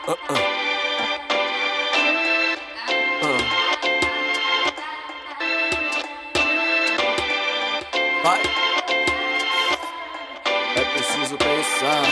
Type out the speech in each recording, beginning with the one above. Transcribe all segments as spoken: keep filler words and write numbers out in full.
Uh, uh. Uh. Vai. É preciso pensar.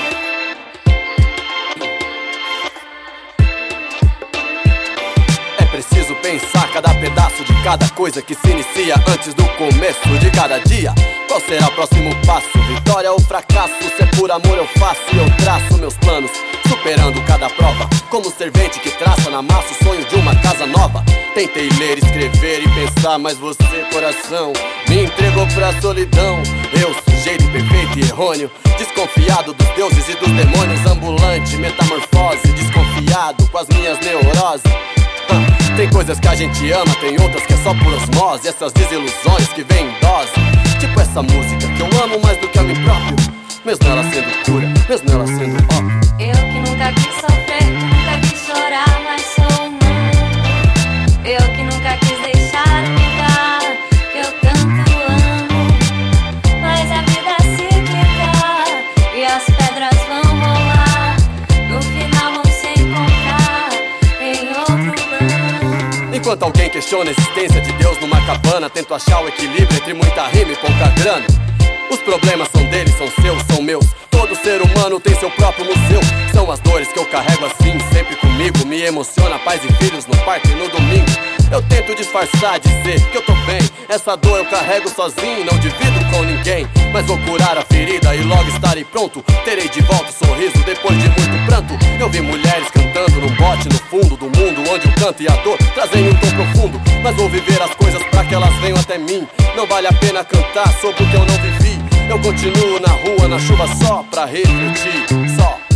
É preciso pensar cada pedaço de cada coisa que se inicia antes do começo de cada dia. Qual será o próximo passo? Vitória ou fracasso? Se é por amor eu faço e eu traço meus planos, superando cada prova, como um servente que traça na massa o sonho de uma casa nova. Tentei ler, escrever e pensar, mas você, coração, me entregou pra solidão. Eu, sujeito perfeito e errôneo, desconfiado dos deuses e dos demônios, ambulante, metamorfose, desconfiado com as minhas neuroses. ah, Tem coisas que a gente ama, tem outras que é só por osmose, essas desilusões que vêm em dose. Tipo essa música que eu amo mais do que a mim próprio, mesmo ela sendo cura, mesmo ela sendo óbvio. Eu que nunca quis sofrer, que nunca quis chorar, mas sou um mundo. Eu que nunca quis deixar o lugar que eu tanto amo. Mas a vida é cíclica e as pedras vão rolar. No final vão se encontrar em outro plano. Enquanto alguém questiona a existência de Deus numa cabana, tento achar o equilíbrio entre muita rima e pouca grana. Os problemas são deles, são seus, são meus. Todo ser humano tem seu próprio museu. São as dores que eu carrego assim, sempre comigo. Me emociona pais e filhos no parque no domingo. Eu tento disfarçar, dizer que eu tô bem. Essa dor eu carrego sozinho, não divido com ninguém. Mas vou curar a ferida e logo estarei pronto. Terei de volta o sorriso depois de muito pranto. Eu vi mulheres cantando num bote no fundo do mundo, onde o canto e a dor trazem um tom profundo. Mas vou viver as coisas pra que elas venham até mim. Não vale a pena cantar sobre o que eu não vivi. Eu continuo na rua, na chuva só pra refletir, só.